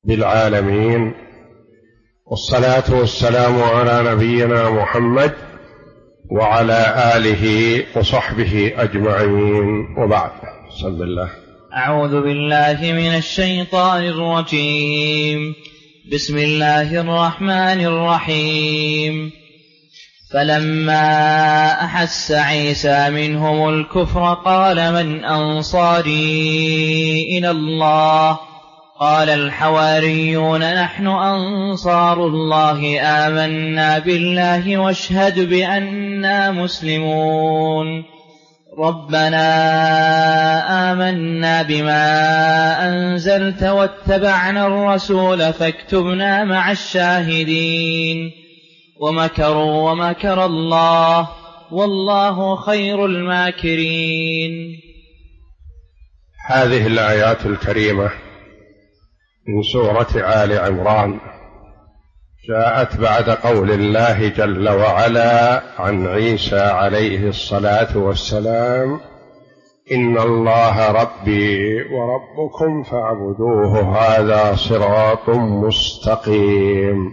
بالعالمين، والصلاة والسلام على نبينا محمد وعلى آله وصحبه أجمعين، وبعد. بسم الله. أعوذ بالله من الشيطان الرجيم. بسم الله الرحمن الرحيم. فلما أحس عيسى منهم الكفر قال من أنصاري إلى الله؟ قال الحواريون نحن أنصار الله آمنا بالله واشهد بأننا مسلمون. ربنا آمنا بما أنزلت واتبعنا الرسول فاكتبنا مع الشاهدين. ومكروا ومكر الله والله خير الماكرين. هذه الآيات الكريمة من سورة آل عمران جاءت بعد قول الله جل وعلا عن عيسى عليه الصلاة والسلام: إن الله ربي وربكم فاعبدوه هذا صراط مستقيم.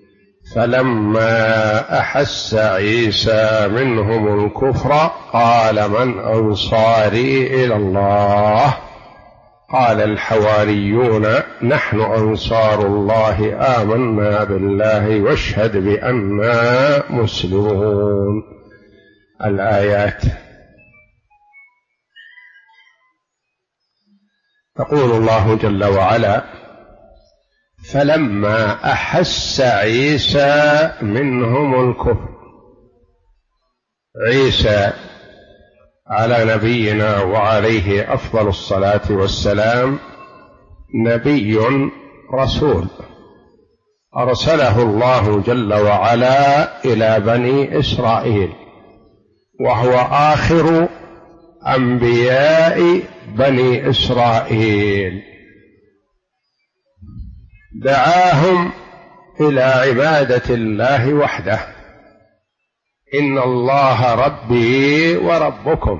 فلما أحس عيسى منهم الكفر قال من أنصاري إلى الله؟ قال الحواريون نحن أنصار الله آمنا بالله واشهد بأننا مسلمون. الآيات. يقول الله جل وعلا: فلما أحس عيسى منهم الكفر. عيسى على نبينا وعليه أفضل الصلاة والسلام نبي رسول أرسله الله جل وعلا إلى بني إسرائيل، وهو آخر أنبياء بني إسرائيل. دعاهم إلى عبادة الله وحده: إن الله ربي وربكم.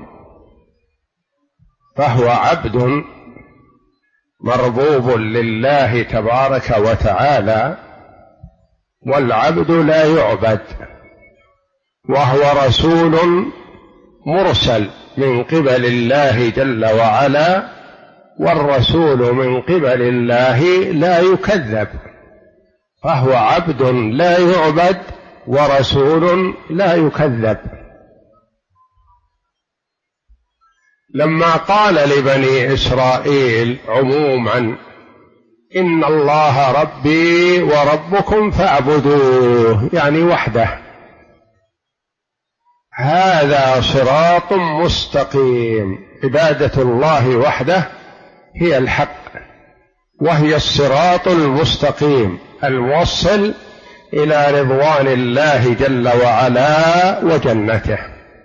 فهو عبد مربوب لله تبارك وتعالى، والعبد لا يعبد، وهو رسول مرسل من قبل الله جل وعلا، والرسول من قبل الله لا يكذب. فهو عبد لا يعبد ورسول لا يكذب. لما قال لبني إسرائيل عموما: إن الله ربي وربكم فاعبدوه، يعني وحده، هذا صراط مستقيم. عبادة الله وحده هي الحق، وهي الصراط المستقيم الموصل إلى رضوان الله جل وعلا وجنته.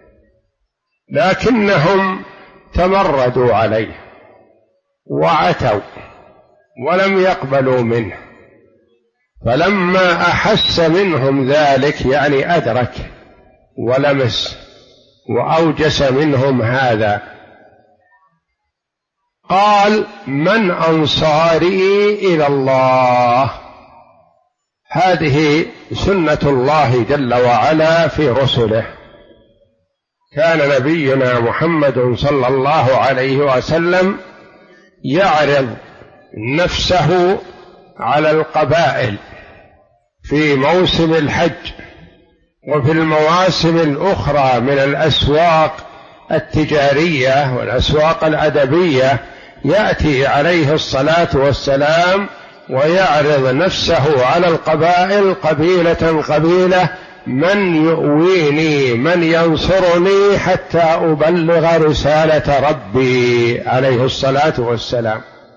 لكنهم تمردوا عليه وعتوا ولم يقبلوا منه. فلما أحس منهم ذلك، يعني أدرك ولمس وأوجس منهم هذا، قال من أنصاري إلى الله؟ هذه سنة الله جل وعلا في رسله. كان نبينا محمد صلى الله عليه وسلم يعرض نفسه على القبائل في موسم الحج وفي المواسم الأخرى من الأسواق التجارية والأسواق الأدبية. يأتي عليه الصلاة والسلام ويعرض نفسه على القبائل قبيلة قبيلة: من يؤويني، من ينصرني حتى أبلغ رسالة ربي، عليه الصلاة والسلام.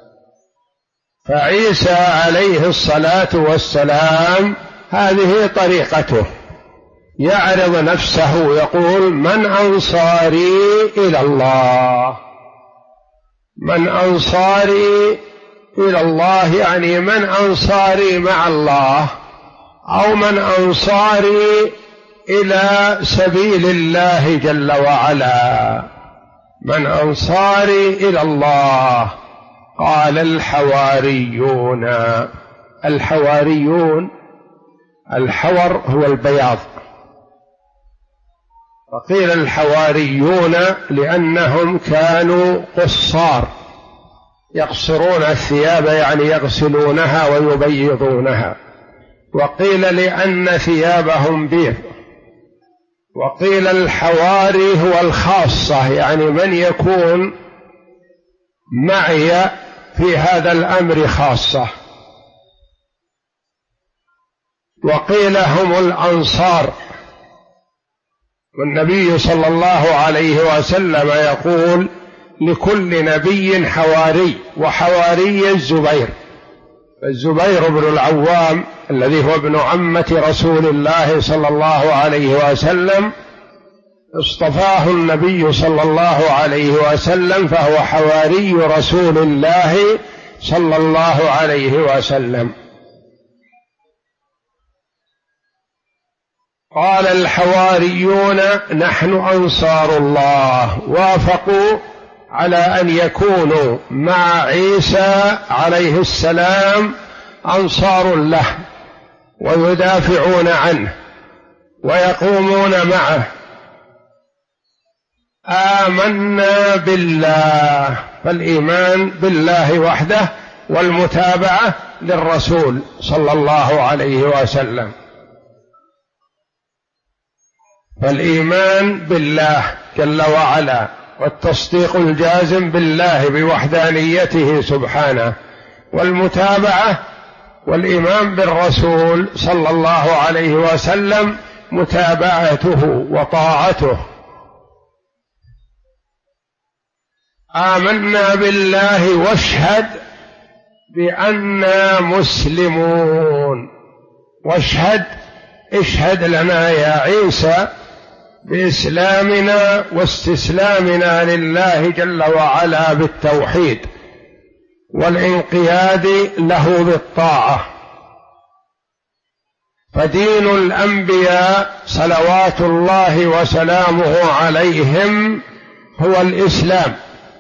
فعيسى عليه الصلاة والسلام هذه طريقته، يعرض نفسه يقول: من أنصاري إلى الله؟ من أنصاري إلى الله يعني من أنصاري مع الله، أو من أنصاري إلى سبيل الله جل وعلا. من أنصاري إلى الله قال الحواريون. الحواريون، الحور هو البياض، وقيل الحواريون لأنهم كانوا قصار يقصرون الثياب، يعني يغسلونها ويبيضونها، وقيل لأن ثيابهم بيض، وقيل الحواري هو الخاصة، يعني من يكون معي في هذا الأمر خاصة، وقيل هم الأنصار. والنبي صلى الله عليه وسلم يقول لكل نبي حواري، وحواري الزبير. الزبير بن العوام الذي هو ابن عمة رسول الله صلى الله عليه وسلم اصطفاه النبي صلى الله عليه وسلم، فهو حواري رسول الله صلى الله عليه وسلم. قال الحواريون نحن أنصار الله، وافقوا على أن يكونوا مع عيسى عليه السلام أنصار له، ويدافعون عنه ويقومون معه. آمنا بالله، فالإيمان بالله وحده والمتابعة للرسول صلى الله عليه وسلم. فالإيمان بالله جل وعلا والتصديق الجازم بالله بوحدانيته سبحانه، والمتابعة والإيمان بالرسول صلى الله عليه وسلم متابعته وطاعته. آمنا بالله واشهد بأننا مسلمون. واشهد، اشهد لنا يا عيسى بإسلامنا واستسلامنا لله جل وعلا بالتوحيد والانقياد له بالطاعة. فدين الأنبياء صلوات الله وسلامه عليهم هو الإسلام.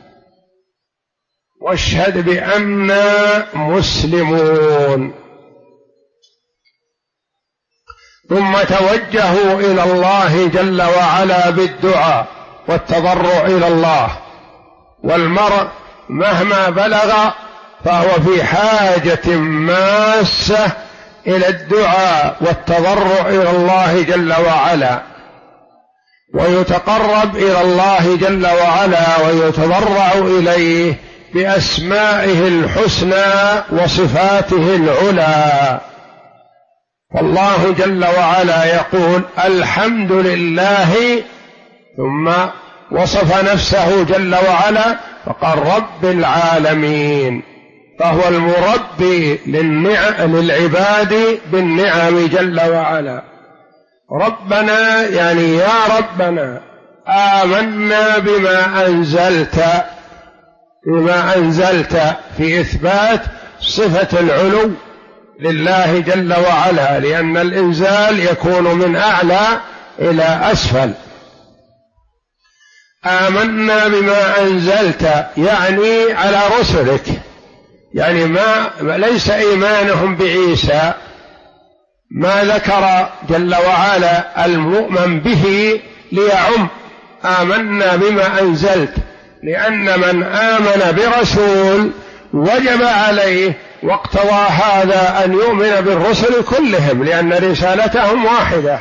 واشهد بأننا مسلمون. ثم توجهوا إلى الله جل وعلا بالدعاء والتضرع إلى الله. والمرء مهما بلغ فهو في حاجة ماسة إلى الدعاء والتضرع إلى الله جل وعلا، ويتقرب إلى الله جل وعلا ويتضرع إليه بأسمائه الحسنى وصفاته العلى. فالله جل وعلا يقول الحمد لله، ثم وصف نفسه جل وعلا فقال رب العالمين، فهو المربي للعباد بالنعم جل وعلا. ربنا يعني يا ربنا آمنا بما أنزلت في إثبات صفة العلو لله جل وعلا، لأن الإنزال يكون من أعلى إلى أسفل. آمنا بما أنزلت يعني على رسلك، يعني ليس إيمانهم بعيسى، ما ذكر جل وعلا المؤمن به ليعم آمنا بما أنزلت، لأن من آمن برسول وجب عليه واقتضى هذا أن يؤمن بالرسل كلهم، لأن رسالتهم واحدة.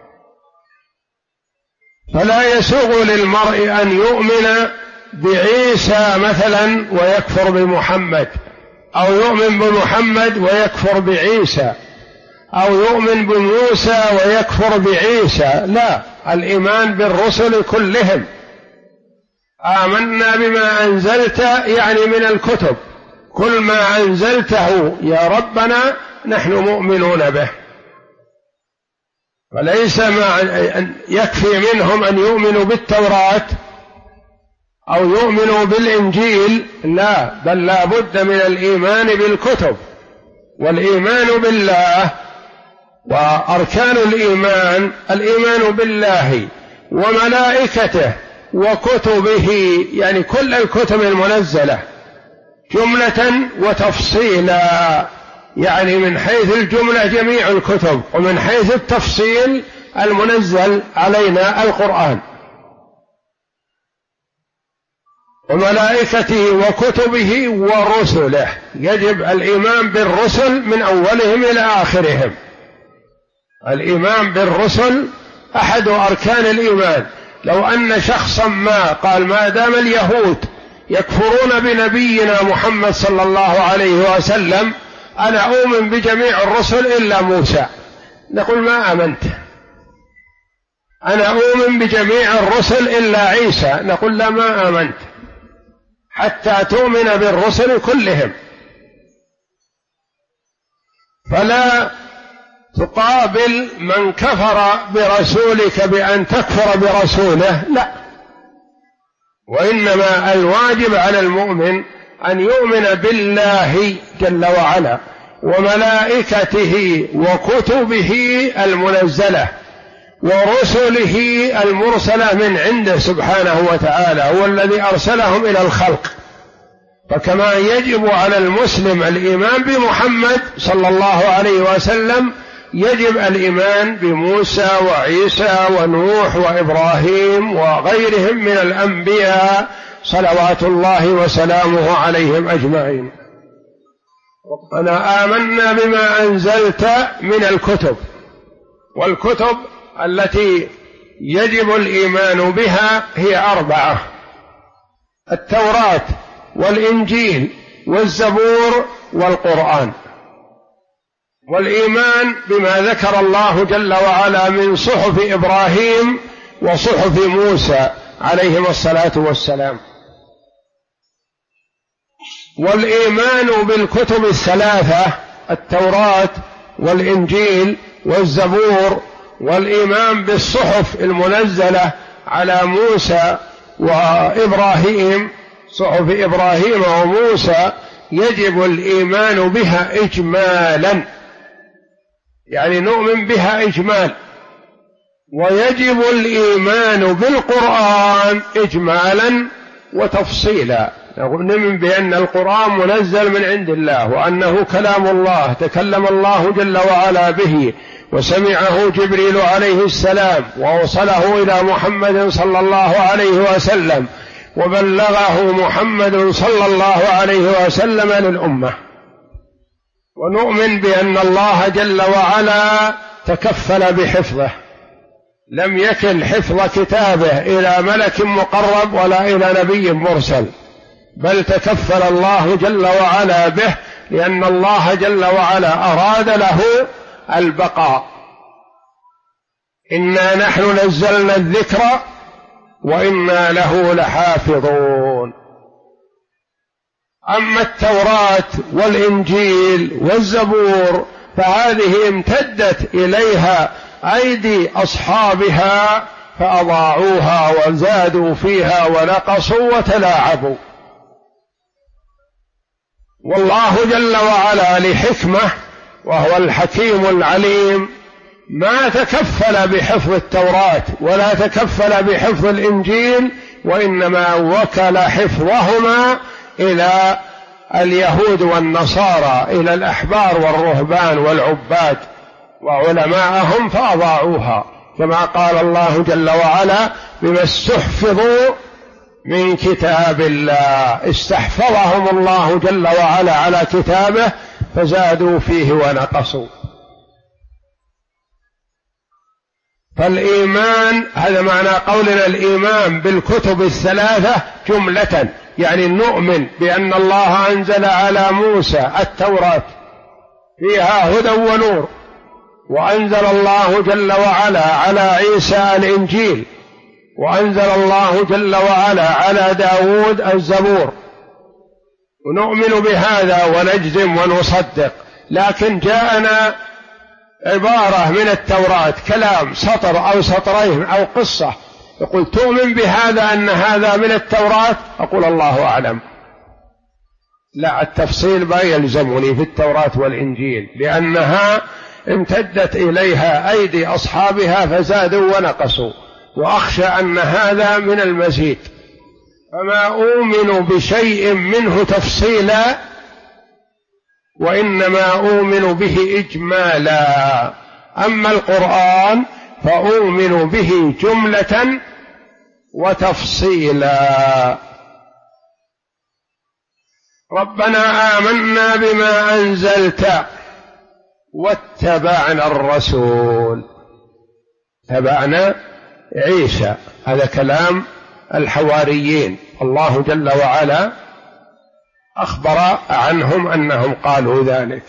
فلا يسوغ للمرء أن يؤمن بعيسى مثلا ويكفر بمحمد، أو يؤمن بمحمد ويكفر بعيسى، أو يؤمن بموسى ويكفر بعيسى. لا، الإيمان بالرسل كلهم. آمنا بما أنزلت يعني من الكتب، كل ما أنزلته يا ربنا نحن مؤمنون به. وليس يكفي منهم أن يؤمنوا بالتوراة أو يؤمنوا بالإنجيل، لا، بل لا بد من الإيمان بالكتب والإيمان بالله. وأركان الإيمان بالله وملائكته وكتبه، يعني كل الكتب المنزلة جملة وتفصيلا، يعني من حيث الجملة جميع الكتب، ومن حيث التفصيل المنزل علينا القرآن وملائكته وكتبه ورسله. يجب الإيمان بالرسل من أولهم إلى آخرهم. الإيمان بالرسل أحد أركان الإيمان. لو أن شخصا ما قال ما دام اليهود يكفرون بنبينا محمد صلى الله عليه وسلم أنا أؤمن بجميع الرسل إلا موسى، نقول ما آمنت. أنا أؤمن بجميع الرسل إلا عيسى، نقول لا ما آمنت، حتى تؤمن بالرسل كلهم. فلا تقابل من كفر برسولك بأن تكفر برسوله، لا، وإنما الواجب على المؤمن أن يؤمن بالله جل وعلا وملائكته وكتبه المنزلة ورسله المرسلة من عنده سبحانه وتعالى، هو الذي أرسلهم إلى الخلق. فكما يجب على المسلم الإيمان بمحمد صلى الله عليه وسلم يجب الإيمان بموسى وعيسى ونوح وإبراهيم وغيرهم من الأنبياء صلوات الله وسلامه عليهم أجمعين. ربنا آمنا بما أنزلت من الكتب، والكتب التي يجب الإيمان بها هي 4: التوراة والإنجيل والزبور والقرآن. والإيمان بما ذكر الله جل وعلا من صحف إبراهيم وصحف موسى عليهما الصلاة والسلام. والإيمان بالكتب الثلاثة التوراة والإنجيل والزبور، والإيمان بالصحف المنزلة على موسى وإبراهيم، صحف إبراهيم وموسى، يجب الإيمان بها إجمالا، يعني نؤمن بها إجمال. ويجب الإيمان بالقرآن إجمالا وتفصيلا، نؤمن بأن القرآن منزل من عند الله وأنه كلام الله تكلم الله جل وعلا به، وسمعه جبريل عليه السلام ووصله إلى محمد صلى الله عليه وسلم، وبلغه محمد صلى الله عليه وسلم للأمة. ونؤمن بأن الله جل وعلا تكفل بحفظه، لم يكل حفظ كتابه إلى ملك مقرب ولا إلى نبي مرسل، بل تكفل الله جل وعلا به، لأن الله جل وعلا أراد له البقاء. إنا نحن نزلنا الذكر وإنا له لحافظون. أما التوراة والإنجيل والزبور فهذه امتدت إليها أيدي أصحابها فأضاعوها وزادوا فيها ونقصوا وتلاعبوا. والله جل وعلا لحكمة وهو الحكيم العليم ما تكفل بحفظ التوراة ولا تكفل بحفظ الإنجيل، وإنما وكل حفظهما إلى اليهود والنصارى، إلى الأحبار والرهبان والعباد وعلماءهم فأضاعوها، كما قال الله جل وعلا بما استحفظوا من كتاب الله، استحفظهم الله جل وعلا على كتابه فزادوا فيه ونقصوا. فالإيمان هذا معنى قولنا الإيمان بالكتب الثلاثة جملة، يعني نؤمن بأن الله أنزل على موسى التوراة فيها هدى ونور، وأنزل الله جل وعلا على عيسى الإنجيل، وأنزل الله جل وعلا على داود الزبور، ونؤمن بهذا ونجزم ونصدق. لكن جاءنا عبارة من التوراة كلام سطر أو سطرين أو قصة، يقول تؤمن بهذا أن هذا من التوراة؟ أقول الله أعلم، لا، التفصيل ما يلزمني في التوراة والإنجيل، لأنها امتدت إليها أيدي أصحابها فزادوا ونقصوا، وأخشى أن هذا من المزيد، فما أؤمن بشيء منه تفصيلا وإنما أؤمن به إجمالا، أما القرآن فأؤمن به جملة وتفصيلا. ربنا آمنا بما أنزلت واتبعنا الرسول. تبعنا عيسى، هذا كلام الحواريين، الله جل وعلا أخبر عنهم أنهم قالوا ذلك.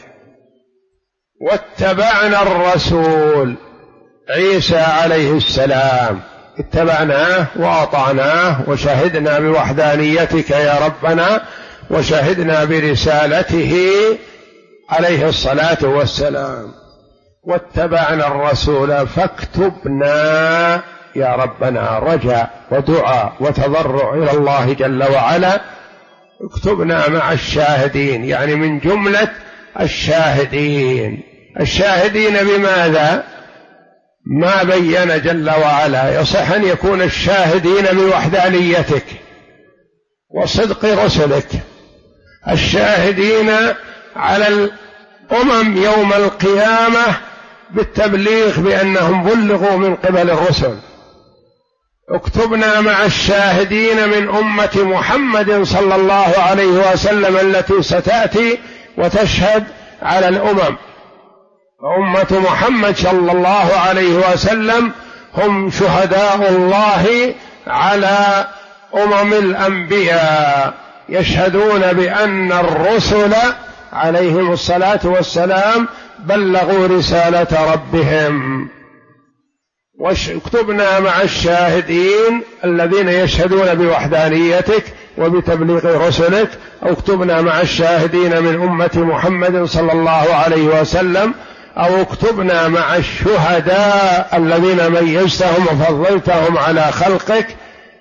واتبعنا الرسول عيسى عليه السلام، اتبعناه وأطعناه وشهدنا بوحدانيتك يا ربنا وشهدنا برسالته عليه الصلاة والسلام. واتبعنا الرسول فاكتبنا يا ربنا، رجاء ودعاء وتضرع إلى الله جل وعلا، اكتبنا مع الشاهدين، يعني من جملة الشاهدين. الشاهدين بماذا؟ ما بين جل وعلا. يصح أن يكون الشاهدين بوحدانيتك وصدق رسلك، الشاهدين على الأمم يوم القيامة بالتبليغ بأنهم بلغوا من قبل الرسل. اكتبنا مع الشاهدين من أمة محمد صلى الله عليه وسلم التي ستأتي وتشهد على الأمم. أمة محمد صلى الله عليه وسلم هم شهداء الله على أمم الأنبياء، يشهدون بأن الرسل عليهم الصلاة والسلام بلغوا رسالة ربهم. واكتبنا مع الشاهدين الذين يشهدون بوحدانيتك وبتبليغ رسلك، أو اكتبنا مع الشاهدين من أمة محمد صلى الله عليه وسلم، أو اكتبنا مع الشهداء الذين ميزتهم وفضلتهم على خلقك،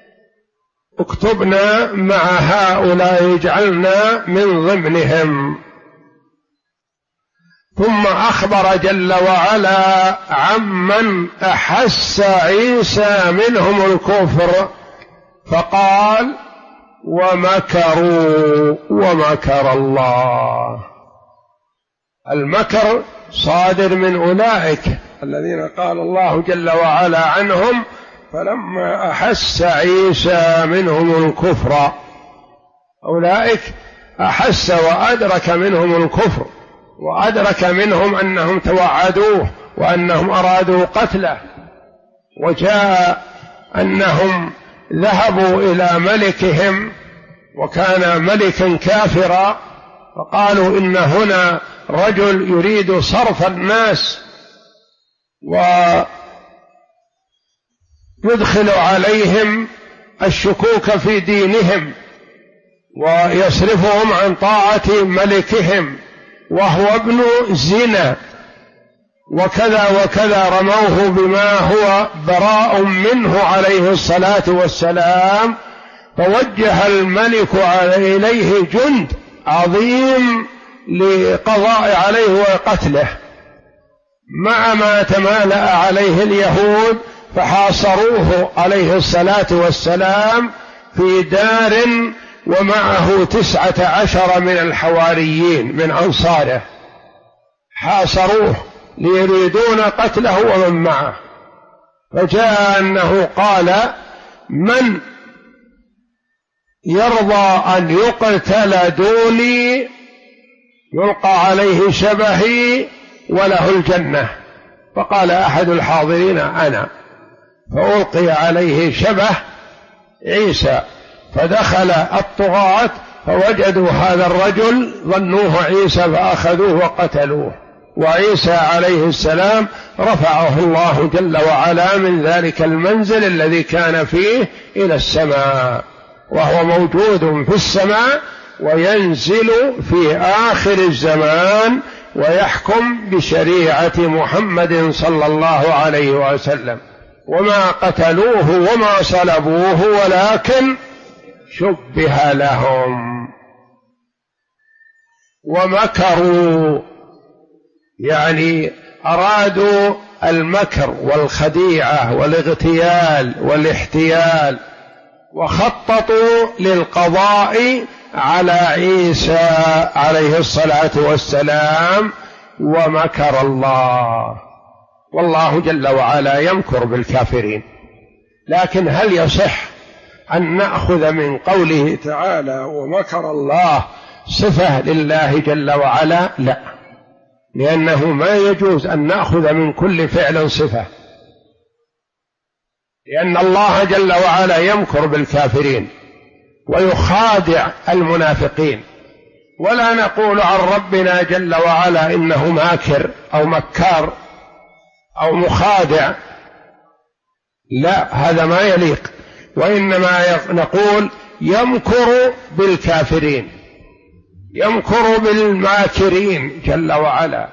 اكتبنا مع هؤلاء اجعلنا من ضمنهم. ثم أخبر جل وعلا عمن أحس عيسى منهم الكفر فقال ومكروا ومكر الله. المكر صادر من أولئك الذين قال الله جل وعلا عنهم فلما أحس عيسى منهم الكفر، أولئك أحس وأدرك منهم الكفر، وأدرك منهم أنهم توعدوه وأنهم أرادوا قتله، وجاء أنهم ذهبوا إلى ملكهم وكان ملكا كافرا، فقالوا إن هنا رجل يريد صرف الناس ويدخل عليهم الشكوك في دينهم ويصرفهم عن طاعة ملكهم، وهو ابن زنا وكذا وكذا، رموه بما هو براء منه عليه الصلاة والسلام. فوجه الملك إليه جند عظيم لقضاء عليه وقتله، مع ما تمالأ عليه اليهود، فحاصروه عليه الصلاة والسلام في دار ومعه 19 من الحواريين من أنصاره، حاصروه ليريدون قتله ومن معه. فجاء أنه قال من يرضى أن يقتل دوني يلقى عليه شبهي وله الجنة. فقال أحد الحاضرين أنا، فألقي عليه شبه عيسى، فدخل الطغاة فوجدوا هذا الرجل ظنوه عيسى فأخذوه وقتلوه، وعيسى عليه السلام رفعه الله جل وعلا من ذلك المنزل الذي كان فيه إلى السماء، وهو موجود في السماء وينزل في آخر الزمان ويحكم بشريعة محمد صلى الله عليه وسلم. وما قتلوه وما صلبوه ولكن شبه لهم. ومكروا يعني أرادوا المكر والخديعة والاغتيال والاحتيال وخططوا للقضاء على عيسى عليه الصلاة والسلام، ومكر الله. والله جل وعلا يمكر بالكافرين. لكن هل يصح أن نأخذ من قوله تعالى ومكر الله صفة لله جل وعلا؟ لا، لأنه ما يجوز أن نأخذ من كل فعل صفة، لأن الله جل وعلا يمكر بالكافرين ويخادع المنافقين. ولا نقول عن ربنا جل وعلا إنه ماكر أو مكار أو مخادع، لا، هذا ما يليق. وإنما نقول يمكر بالكافرين، يمكر بالماكرين جل وعلا،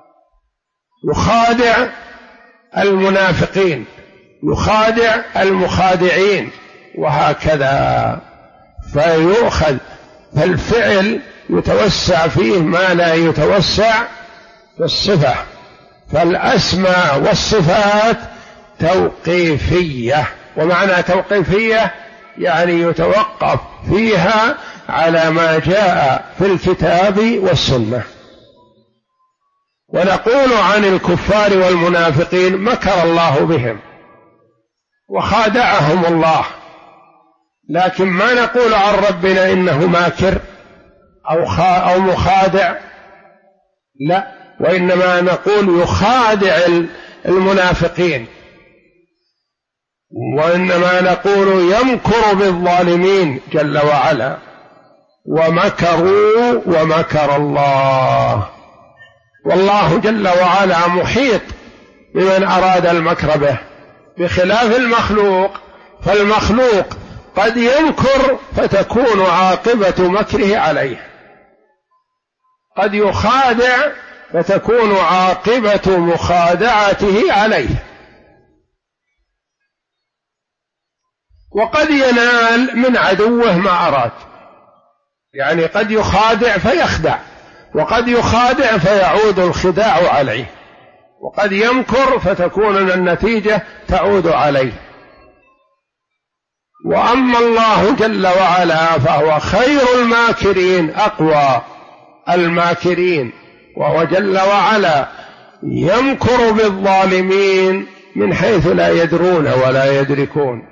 يخادع المنافقين، يخادع المخادعين، وهكذا. فيؤخذ، فالفعل يتوسع فيه ما لا يتوسع في الصفة. فالأسماء والصفات توقيفية، ومعنى توقيفية يعني يتوقف فيها على ما جاء في الكتاب والسنة. ونقول عن الكفار والمنافقين مكر الله بهم وخادعهم الله، لكن ما نقول عن ربنا إنه ماكر أو مخادع، لا، وإنما نقول يخادع المنافقين، وإنما نقول يمكر بالظالمين جل وعلا. ومكروا ومكر الله، والله جل وعلا محيط بمن أراد المكر به، بخلاف المخلوق. فالمخلوق قد يمكر فتكون عاقبة مكره عليه، قد يخادع فتكون عاقبة مخادعته عليه، وقد ينال من عدوه ما أراد. يعني قد يخادع فيخدع، وقد يخادع فيعود الخداع عليه، وقد يمكر فتكون النتيجة تعود عليه. وأما الله جل وعلا فهو خير الماكرين، أقوى الماكرين، وهو جل وعلا يمكر بالظالمين من حيث لا يدرون ولا يدركون،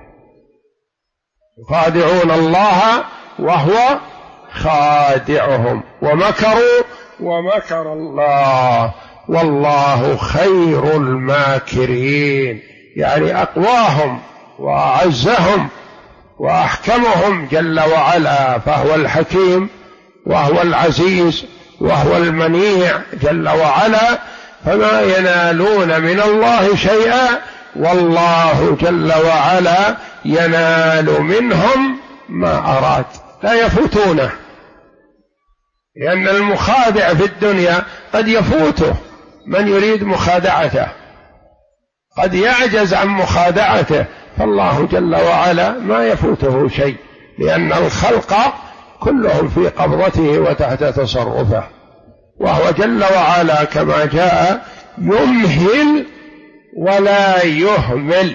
يخادعون الله وهو خادعهم. ومكروا ومكر الله والله خير الماكرين، يعني أقواهم وأعزهم وأحكمهم جل وعلا، فهو الحكيم وهو العزيز وهو المنيع جل وعلا، فما ينالون من الله شيئا، والله جل وعلا ينال منهم ما أراد، لا يفوتونه. لأن المخادع في الدنيا قد يفوته من يريد مخادعته، قد يعجز عن مخادعته، فالله جل وعلا ما يفوته شيء، لأن الخلق كلهم في قبضته وتحت تصرفه. وهو جل وعلا كما جاء يمهل ولا يهمل،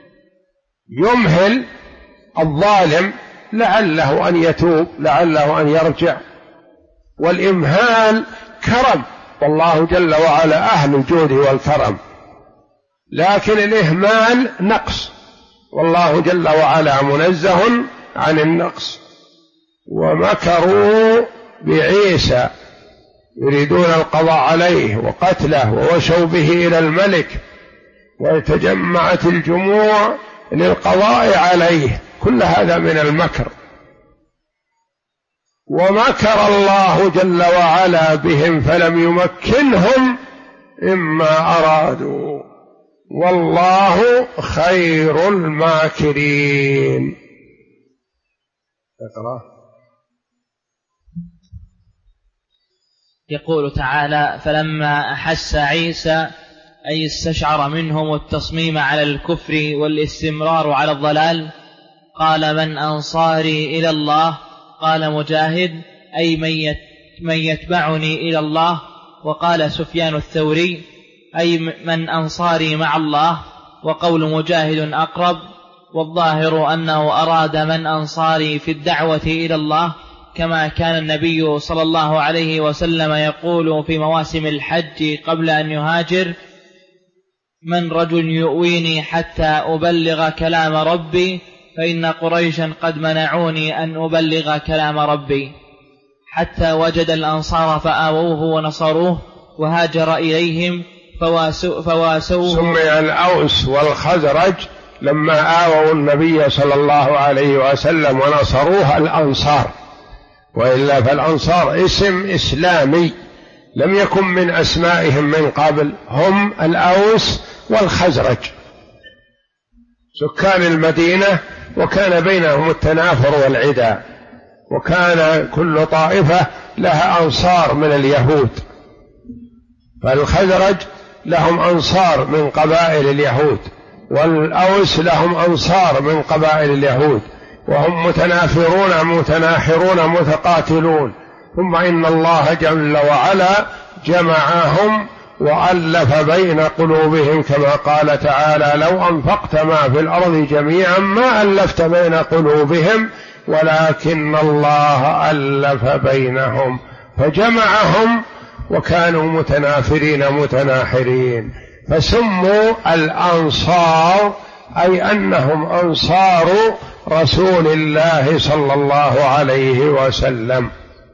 يمهل الظالم لعله أن يتوب، لعله أن يرجع، والإمهال كرم، والله جل وعلا أهل الجود والكرم، لكن الإهمال نقص، والله جل وعلا منزه عن النقص. ومكروا بعيسى يريدون القضاء عليه وقتله، ووشوا به إلى الملك، وتجمعت الجموع للقضاء عليه، كل هذا من المكر. ومكر الله جل وعلا بهم فلم يمكنهم مما أرادوا، والله خير الماكرين. اقرأ. يقول تعالى: فلما أحس عيسى أي استشعر منهم التصميم على الكفر والاستمرار على الضلال، قال: من أنصاري إلى الله؟ قال مجاهد: أي من يتبعني إلى الله. وقال سفيان الثوري: أي من أنصاري مع الله. وقول مجاهد أقرب: والظاهر أنه أراد من أنصاري في الدعوة إلى الله، كما كان النبي صلى الله عليه وسلم يقول في مواسم الحج قبل أن يهاجر: من رجل يؤويني حتى أبلغ كلام ربي، فإن قريشا قد منعوني أن أبلغ كلام ربي. حتى وجد الأنصار فآووه ونصروه وهاجر إليهم فواسوه. سمي الأوس والخزرج لما آووا النبي صلى الله عليه وسلم ونصروه الأنصار، وإلا فالأنصار اسم إسلامي لم يكن من أسمائهم من قبل، هم الأوس والخزرج سكان المدينة، وكان بينهم التنافر والعداء، وكان كل طائفة لها أنصار من اليهود، فالخزرج لهم أنصار من قبائل اليهود، والأوس لهم أنصار من قبائل اليهود، وهم متنافرون متناحرون متقاتلون. ثم إن الله جل وعلا جمعهم وألف بين قلوبهم، كما قال تعالى: لو أنفقت ما في الأرض جميعا ما ألفت بين قلوبهم ولكن الله ألف بينهم، فجمعهم وكانوا متنافرين متناحرين، فسموا الأنصار، أي أنهم أنصار رسول الله صلى الله عليه وسلم.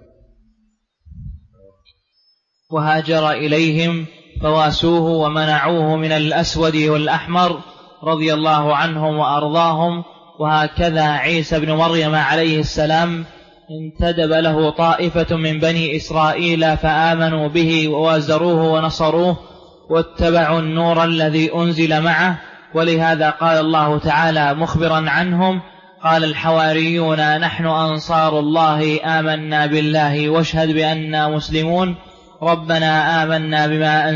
وهاجر إليهم فواسوه ومنعوه من الأسود والأحمر رضي الله عنهم وأرضاهم. وهكذا عيسى بن مريم عليه السلام انتدب له طائفة من بني إسرائيل فآمنوا به ووازروه ونصروه واتبعوا النور الذي أنزل معه. ولهذا قال الله تعالى مخبرا عنهم: قال الحواريون نحن أنصار الله آمنا بالله واشهد بأننا مسلمون، ربنا آمنا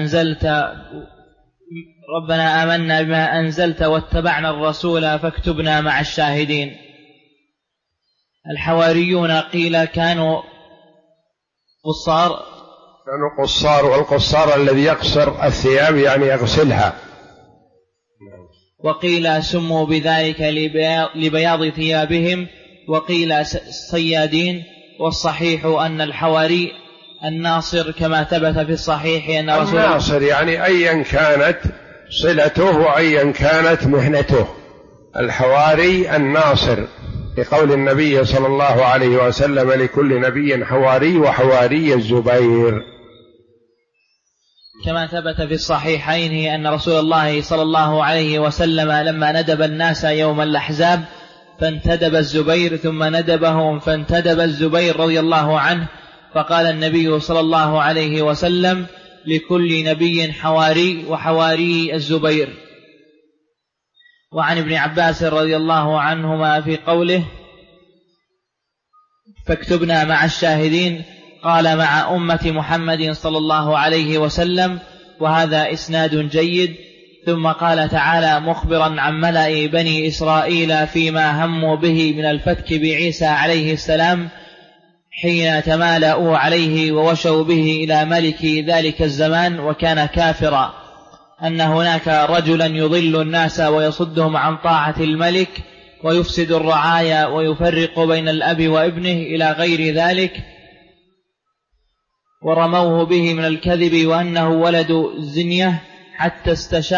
بما أنزلت واتبعنا الرسول فاكتبنا مع الشاهدين. الحواريون قيل كانوا قصار، والقصار الذي يقصر الثياب يعني يغسلها. وقيل سموا بذلك لبياض ثيابهم، وقيل صيادين. والصحيح أن الحواري الناصر، كما ثبت في الصحيح أن رسول الناصر يعني أيا كانت صلته وأيا كانت مهنته، الحواري الناصر، لقول النبي صلى الله عليه وسلم: لكل نبي حواري وحواري الزبير. كما ثبت في الصحيحين أن رسول الله صلى الله عليه وسلم لما ندب الناس يوم الأحزاب فانتدب الزبير، ثم ندبهم فانتدب الزبير رضي الله عنه، فقال النبي صلى الله عليه وسلم: لكل نبي حواري وحواري الزبير. وعن ابن عباس رضي الله عنهما في قوله: فاكتبنا مع الشاهدين، قال: مع أمة محمد صلى الله عليه وسلم. وهذا إسناد جيد. ثم قال تعالى مخبرا عن ملأ بني إسرائيل فيما هموا به من الفتك بعيسى عليه السلام حين تمالأوا عليه ووشوا به إلى ملك ذلك الزمان وكان كافرا، أن هناك رجلا يضل الناس ويصدهم عن طاعة الملك ويفسد الرعايا ويفرق بين الأب وابنه إلى غير ذلك، ورموه به من الكذب وأنه ولد زنية، حتى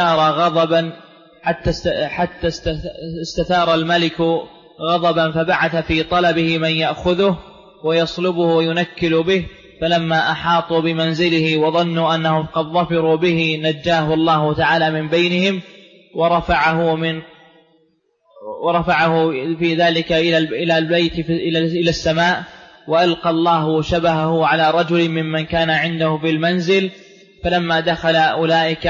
استثار الملك غضبا فبعث في طلبه من يأخذه ويصلبه وينكل به، فلما أحاطوا بمنزله وظنوا أنهم قد ظفروا به نجاه الله تعالى من بينهم ورفعه في ذلك إلى البيت إلى السماء، وألقى الله شبهه على رجل ممن كان عنده في المنزل. فلما دخل أولئك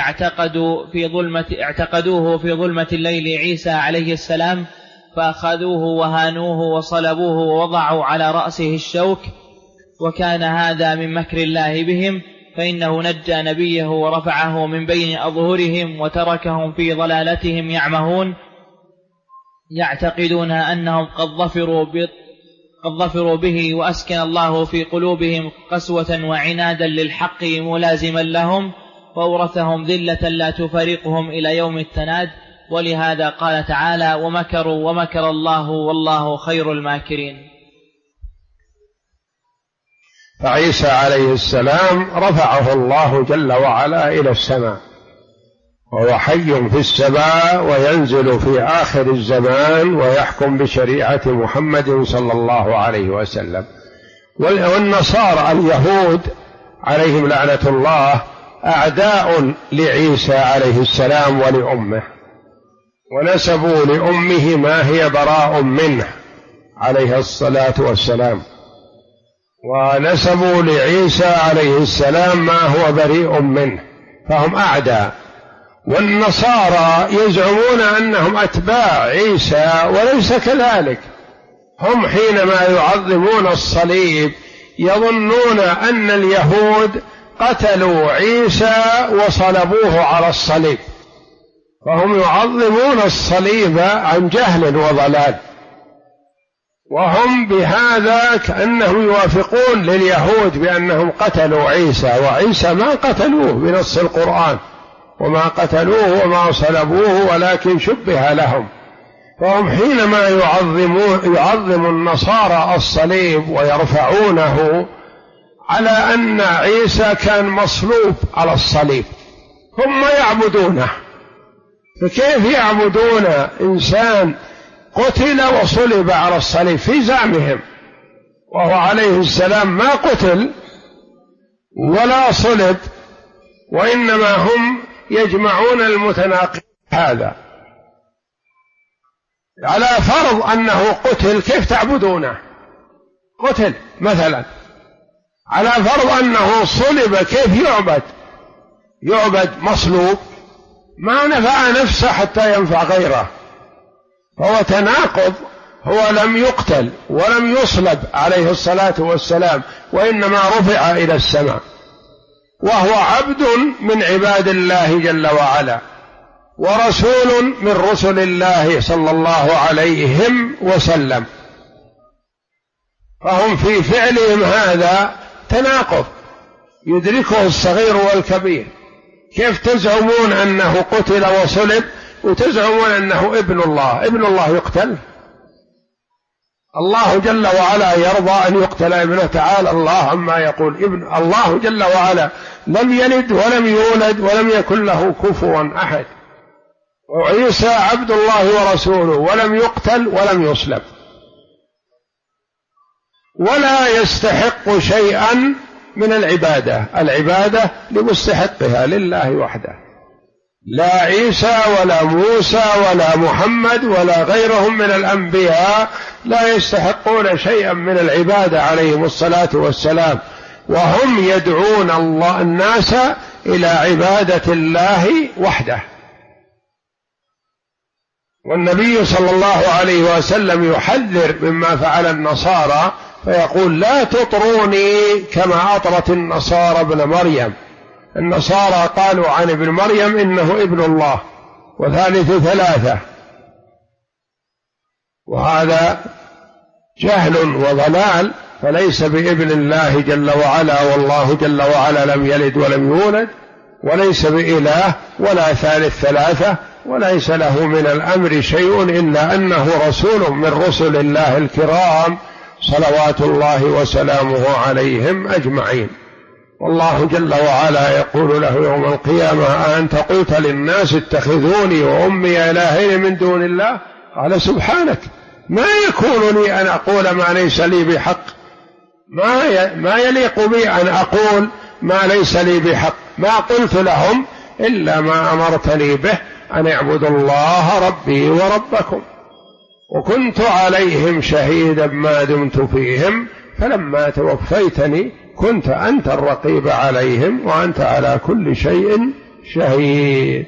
اعتقدوه في ظلمة الليل عيسى عليه السلام، فأخذوه وهانوه وصلبوه ووضعوا على رأسه الشوك، وكان هذا من مكر الله بهم، فإنه نجى نبيه ورفعه من بين أظهرهم وتركهم في ضلالتهم يعمهون، يعتقدون أنهم قد ظفروا به، وأسكن الله في قلوبهم قسوة وعنادا للحق ملازما لهم، وأورثهم ذلة لا تفارقهم إلى يوم التناد. ولهذا قال تعالى ومكروا ومكر الله والله خير الماكرين. فعيسى عليه السلام رفعه الله جل وعلا إلى السماء، وهو حي في السماء وينزل في آخر الزمان ويحكم بشريعة محمد صلى الله عليه وسلم. والنصارى اليهود عليهم لعنة الله أعداء لعيسى عليه السلام ولأمه، ونسبوا لأمه ما هي براء منه عليه الصلاة والسلام، ونسبوا لعيسى عليه السلام ما هو بريء منه، فهم أعداء. والنصارى يزعمون أنهم أتباع عيسى وليس كذلك، هم حينما يعظمون الصليب يظنون أن اليهود قتلوا عيسى وصلبوه على الصليب، فهم يعظمون الصليب عن جهل وضلال، وهم بهذا كأنهم يوافقون لليهود بأنهم قتلوا عيسى، وعيسى ما قتلوه بنص القرآن، وما قتلوه وما صلبوه ولكن شبه لهم. فهم حينما يعظم النصارى الصليب ويرفعونه على أن عيسى كان مصلوب على الصليب، هم يعبدونه، فكيف يعبدون إنسان قتل وصلب على الصليب في زعمهم، وهو عليه السلام ما قتل ولا صلب، وإنما هم يجمعون المتناقض هذا. على فرض أنه قتل كيف تعبدونه؟ قتل مثلا. على فرض أنه صلب كيف يعبد مصلوب؟ ما نفع نفسه حتى ينفع غيره، فهو تناقض. هو لم يقتل ولم يصلب عليه الصلاة والسلام، وإنما رفع إلى السماء، وهو عبد من عباد الله جل وعلا، ورسول من رسل الله صلى الله عليه وسلم، فهم في فعلهم هذا تناقض يدركه الصغير والكبير. كيف تزعمون أنه قتل وصلب وتزعمون أنه ابن الله؟ ابن الله يقتل؟ الله جل وعلا يرضى أن يقتل ابنه؟ تعالى الله عما يقول. ابن الله جل وعلا لم يلد ولم يولد ولم يكن له كفوا أحد، وعيسى عبد الله ورسوله، ولم يقتل ولم يصلب، ولا يستحق شيئا من العبادة. العبادة لمستحقها لله وحده، لا عيسى ولا موسى ولا محمد ولا غيرهم من الأنبياء لا يستحقون شيئا من العبادة عليهم الصلاة والسلام، وهم يدعون الله الناس إلى عبادة الله وحده. والنبي صلى الله عليه وسلم يحذر مما فعل النصارى، فيقول لا تطروني كما أطرت النصارى ابن مريم. النصارى قالوا عن ابن مريم إنه ابن الله وثالث ثلاثة، وهذا جهل وضلال، فليس بابن الله جل وعلا، والله جل وعلا لم يلد ولم يولد، وليس بإله ولا ثالث ثلاثة، وليس له من الأمر شيء إلا أنه رسول من رسل الله الكرام صلوات الله وسلامه عليهم أجمعين. والله جل وعلا يقول له يوم القيامة أنت قلت للناس اتخذوني وأمي إلهين من دون الله؟ قال سبحانك ما يكون لي أن أقول ما ليس لي بحق، ما يليق بي أن أقول ما ليس لي بحق، ما قلت لهم إلا ما أمرتني به أن اعبدوا الله ربي وربكم، وكنت عليهم شهيدا ما دمت فيهم، فلما توفيتني كنت أنت الرقيب عليهم وأنت على كل شيء شهيد.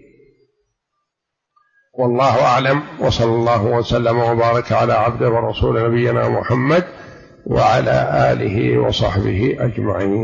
والله أعلم، وصلى الله وسلم وبارك على عبده ورسول نبينا محمد وعلى آله وصحبه أجمعين.